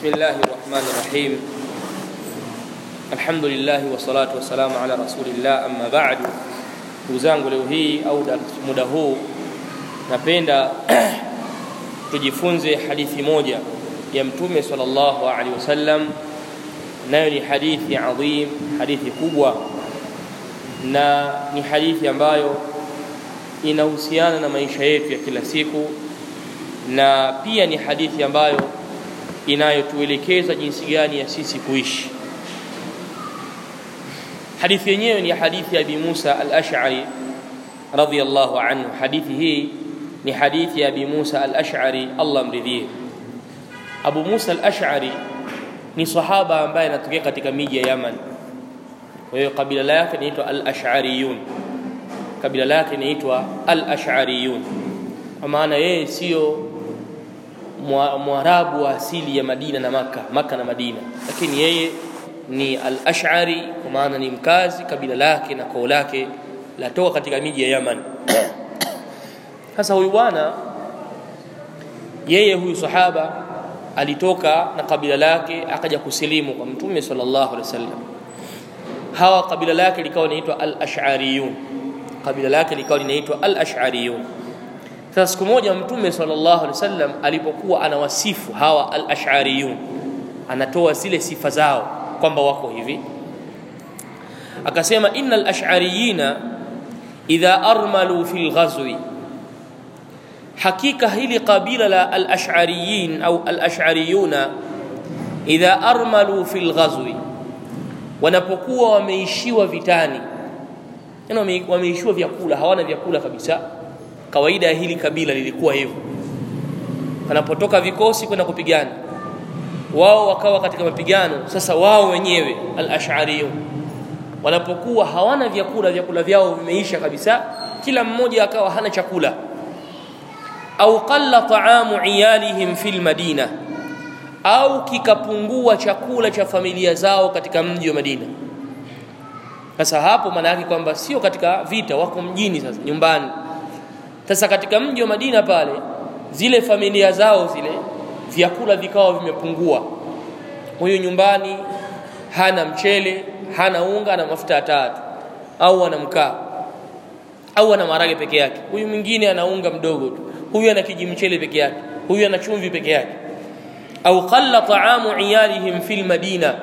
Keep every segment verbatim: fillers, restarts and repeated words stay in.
Bismillahir Rahmanir Rahim. Alhamdulillah wassalatu wassalamu ala rasulillah, amma ba'du. Uzangu leo hii au muda huu napenda tujifunze hadithi moja ya Mtume sallallahu alaihi wasallam, nayo ni hadithi adhim, hadithi kubwa, na ni hadithi ambayo inahusiana na maisha yetu ya kila siku, na pia ni hadithi ambayo inayotuelekeza jinsi gani ya sisi kuishi. Hadithi yenyewe ni hadithi ya Abi Musa al-Ash'ari radhiyallahu anhu. Hadithi hii ni hadithi ya Abi Musa al-Ash'ari, Allah mridhie. Abu Musa al-Ash'ari ni sahaba ambaye anatokea katika miji ya Yaman. Kwa hiyo kabila lake linaitwa al-Ash'ariyun. Kabila lake linaitwa al-Ash'ariyun. Kwa maana yeye sio Mwarabu wa asili ya Madina na Maka, Maka na Madina, lakini yeye ni al-Ash'ari, kwa maana ni mkazi, kabila lake na koo lake latoka katika miji ya Yaman. Sasa huyu bwana, yeye huyu sahaba alitoka na kabila lake akaja kusilimu kwa Mtume sallallahu alaihi wasallam. Hawa kabila lake likawa linaitwa al-Ash'ariyun, kabila lake likawa linaitwa al-Ash'ariyun. Sasa siku moja Mtume sallallahu alaihi wasallam alipokuwa anawasifu hawa al-Ash'ariyun, anatoa zile sifa zao kwamba wako hivi, akasema innal ash'ariyina idha armalu fil ghazwi, hakika hili kabila la al-Ash'ariyin au al-Ash'ariyuna idha armalu fil ghazwi, wanapokuwa wameishiwa vitani, yani wameishiwa vyakula, hawana vyakula kabisa. Kawaida ya hili kabila lilikuwa hivyo, wanapotoka vikosi kwenda kupigana, wao wakawa katika mapigano. Sasa wao wenyewe al-Ash'ariyun wanapokuwa hawana vyakula, vyakula vyao vimeisha kabisa, kila mmoja akawa hana chakula, au qalla ta'amu iyalihim fil madina, au kikapungua chakula cha familia zao katika mji wa Madina. Sasa hapo maana yake kwamba sio katika vita, wako mjini sasa, nyumbani. Sasa katika mji wa Madina pale, zile familia zao zile vyakula vikawa vimepungua. Huyu nyumbani hana mchele, hana unga na mafuta tatu, au ana mkaa, au ana marage peke yake. Huyu mwingine ana unga mdogo tu, huyu ana kijimchele peke yake, huyu ana chumvi peke yake. Au qalla ta'amu iyalihim fil madina,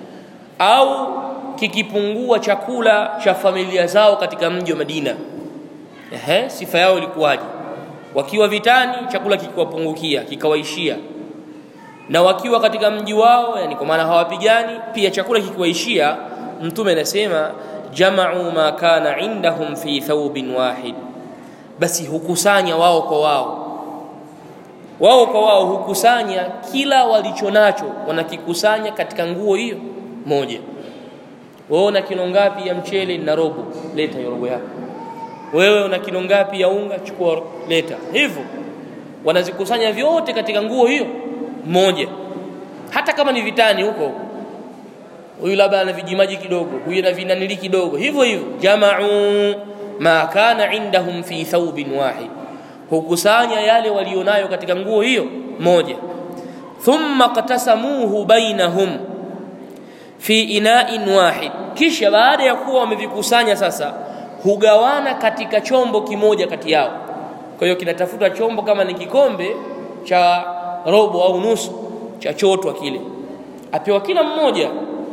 au kikipungua chakula cha familia zao katika mji wa Madina. Ehe, sifa yao ilikuwaje? Wakiwa vitani chakula kikiwapungukia, kikawaishia, na wakiwa katika mji wao, yani kwa maana hawapigani, pia chakula kikiwaishia, Mtume anasema jama'u ma kana indahum fi thawbin wahid, basi hukusanya wao kwa wao, wao kwa wao hukusanya kila walichonacho, wanakikusanya katika nguo hiyo moja. Wewe una kilo ngapi ya mchele na robo? Leta hiyo robo yako. Wewe una kilo ngapi ya unga? Chukua, leta. Hivyo wanazikusanya vyote katika nguo hiyo moja, hata kama ni vitani huko. Huyu labda ana vijimaji kidogo, huyu ana vinanili kidogo, hivyo hivyo. Jama'u ma kana indahum fi thawbin wahid, hukusanya yale walionayo katika nguo hiyo moja. Thumma qatasamuhu bainahum fi ina'in wahid, kisha baada ya kuwa wamevikusanya sasa hugawana katika chombo kimoja kati yao. Kwa hiyo kinatafuta chombo kama ni kikombe cha robo au nusu cha chotwa kile, apewa kila mmoja.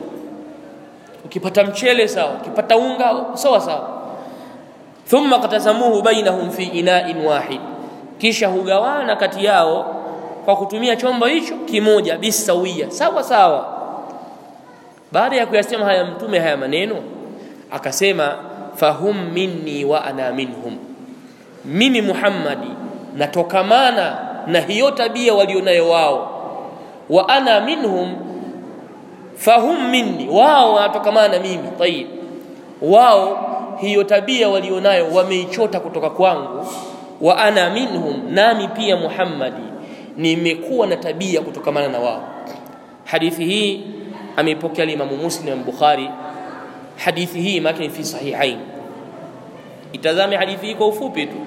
Ukipata mchele sawa, ukipata unga sawa sawa. Thumma qatasamuhu bainahum fi ina'in wahid, kisha hugawana kati yao kwa kutumia chombo hicho kimoja, bisawia, sawa sawa. Baada ya kuyasema haya Mtume haya maneno, akasema fahum minni wa ana minhum, mimi Muhammadi natokamana na hiyo tabia walionayo wao, wa ana minhum, fahum minni, wao wanatokamana na mimi. Tayib, wao hiyo tabia walionayo wameichota kutoka kwangu, wa ana minhum, nami pia Muhammadi nimekuwa na tabia kutokamana na wao. Hadithi hii ameipokea Imam Muslim na Bukhari. Hadithi hii makini fi sahihain. Itazame hadithi hii kwa ufupi tu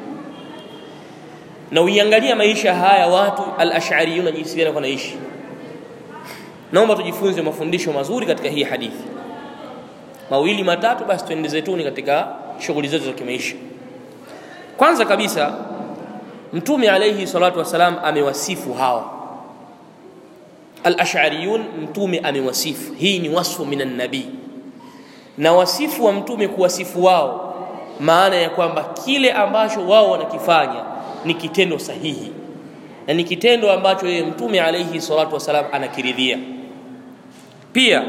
na uiangalia maisha haya watu al-Ash'ariyuna jinsi wanaishi. naomba tujifunze mafundisho mazuri katika hii hadithi. Mawili matatu basi tuende zetuni katika shughuli zetu za kimaisha. Kwanza kabisa, Mtume alayhi salatu wasalam amewasifu hawa al-ash'ariyun. Mtume amewasifu, hii ni wasfu minan nabii, na wasifu wa mtume kuwasifu wao maana ya kwamba kile ambacho wao wanakifanya ni kitendo sahihi na ni kitendo ambacho yeye Mtume alayhi salatu wasalam anakiridhia. Pia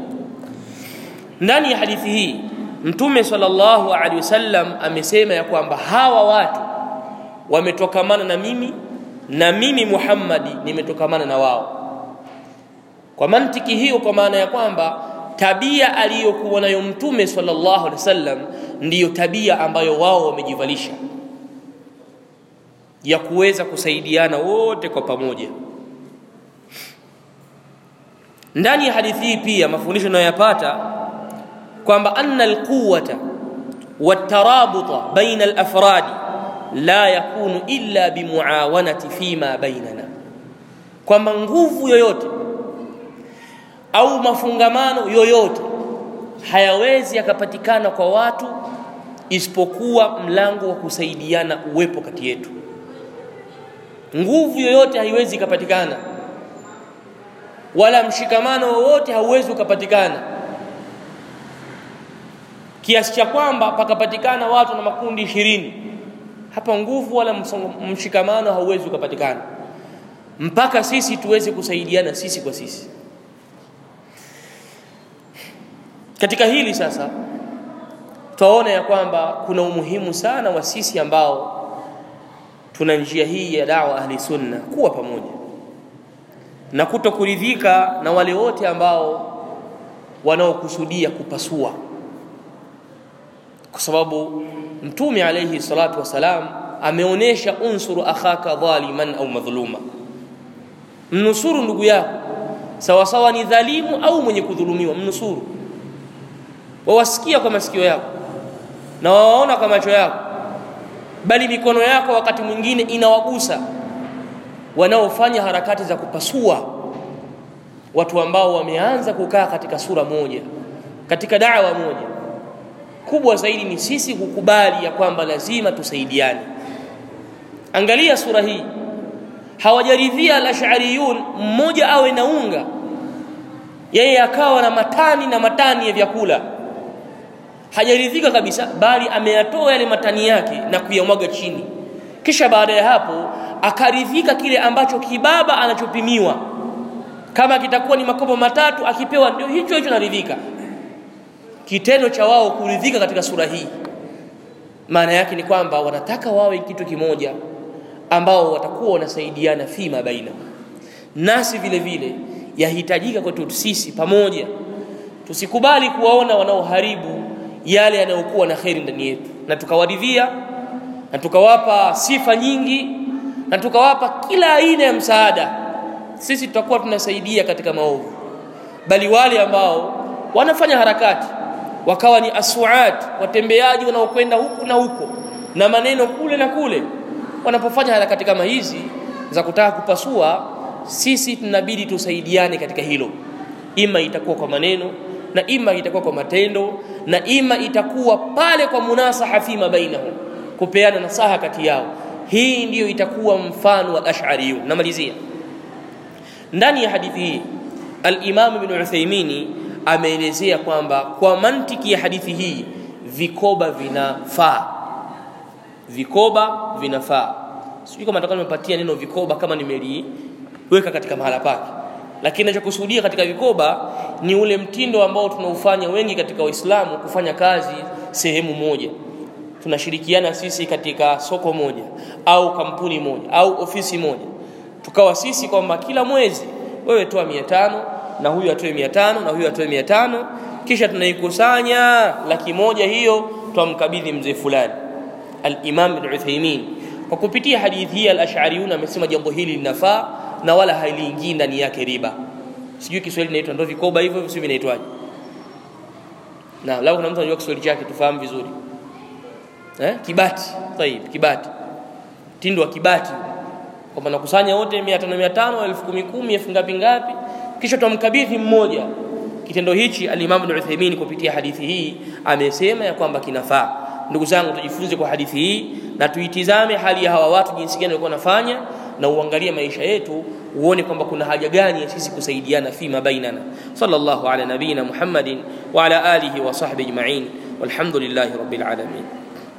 ndani ya hadithi hii Mtume sallallahu alaihi wasallam amesema ya kwamba hawa watu wametokamana na mimi na mimi Muhammadi nimetokamana na wao. Kwa mantiki hiyo, kwa maana ya kwamba tabia aliyokuwa nayo Mtume sallallahu alaihi wasallam ndiyo tabia ambayo wao wamejivalisha, ya kuweza kusaidiana wote kwa pamoja. Ndani ya hadithi hii pia mafundisho tunayopata kwamba anna alquwwata watarabuta baina alafradi la yakunu illa bimuawanati fima bainana, kwamba nguvu yoyote au mafungamano yoyote hayawezi yakapatikana kwa watu isipokuwa mlango wa kusaidiana uwepo kati yetu. Nguvu yoyote haiwezi kupatikana, wala mshikamano wowote hauwezi kupatikana kiasi cha kwamba pakapatikana watu na makundi ishirini. Hapa nguvu wala mshikamano hauwezi kupatikana mpaka sisi tuweze kusaidiana sisi kwa sisi. Katika hili sasa tunaona ya kwamba kuna umuhimu sana wa sisi ambao tuna njia hii ya da'wa ahli sunna kuwa pamoja na kutokuridhika na wale wote ambao wanaokusudia kupasua, kwa sababu Mtume alayhi salatu wasalam ameonesha unsuru akhaka dhaliman au madhluma, mnusuru ndugu yako sawa sawa ni dhalimu au mwenye kudhulumiwa, mnusuru. Wawasikia kwa masikio yako na waona kwa macho yako, bali mikono yako wakati mwingine inawagusa wanaofanya harakati za kupasua, watu ambao wameanza kukaa katika sura moja, katika da'wa moja. Kubwa zaidi ni sisi kukubali ya kwamba lazima tusaidiane. Angalia sura hii, hawajaridhia al-ash'ariyun mmoja awe na unga, yeye akawa na matani na matani ya vyakula, hajaridhika kabisa, bali ameyatoa yale matani yake na kuyamwaga chini. Kisha baada ya hapo akaridhika kile ambacho kibaba anachopimiwa, kama kitakuwa ni makopo matatu akipewa ndio hicho hicho naridhika. Kitendo cha wao kuridhika katika sura hii maana yake ni kwamba wanataka wawe kitu kimoja ambao watakuwa wanasaidiana fima baina. Nasi vile vile yahitajika kwetu sisi pamoja tusikubali kuwaona wanaoharibu yale yanayokuwa na khairi ndani yetu, na tukawaridhia na tukawapa sifa nyingi na tukawapa kila aina ya msaada. Sisi tutakuwa tunasaidia katika maovu, bali wale ambao wanafanya harakati wakawa ni aswaat, watembeaji wanaokwenda huku na huko na maneno kule na kule, wanapofanya harakati kama hizi za kutaka kupasua, sisi tunabidi tusaidiane katika hilo. Ima itakuwa kwa maneno na ima itakuwa kwa matendo na ima itakuwa pale kwa munasaha fima bainahum, kupeana nasaha kati yao. Hii ndiyo itakuwa mfano wa ash'ariyun. Namalizia ndani ya hadithi hii, al-Imam Ibn Uthaymeen ameelezea kwamba kwa mantiki ya hadithi hii vikoba vinafaa, vikoba vinafaa. Sijui kama nataka nimepatia neno vikoba kama nimeliweka katika mahala pake, lakini ninachokusudia katika vikoba ni ule mtindo ambao tunaufanya wengi katika Uislamu, kufanya kazi sehemu moja. Tunashirikiana sisi katika soko moja au kampuni moja au ofisi moja, tukawa sisi kwamba kila mwezi wewe toa mia tano na huyu atoe mia tano na huyu atoe mia tano, kisha tunaikusanya laki moja, hiyo tumkabidhi mzee fulani. Al-Imam Ibn Uthaymeen kwa kupitia hadithi hii al-Ash'ariyun amesema jambo hili linafaa na wala haliingii ndani yake riba. Sijui Kiswahili inaitwa ndio vikoba hivyo, sio vinaitwaje? Na lao kuna mtu anajua Kiswahili chake tufahamu vizuri. Eh? Kibati. Tayeb, kibati. Tindo wa kibati. Kwamba nakusanya wote mia tano mia tano, elfu kumi kumi, elfu ngapi ngapi, kisha tumkabidhi mmoja. Kitendo hichi al-Imam Ibn Uthaymeen kupitia hadithi hii amesema ya kwamba kinafaa. Ndugu zangu, tujifunze kwa hadithi hii na tuitizame hali ya hawa watu jinsi gani walikuwa wanafanya, na uangalie maisha yetu uone kwamba kuna haja gani ya sisi kusaidiana fima bainana. Sallallahu ala nabina Muhammadin wa ala alihi wa sahbihi ajma'in walhamdulillahi rabbil alamin.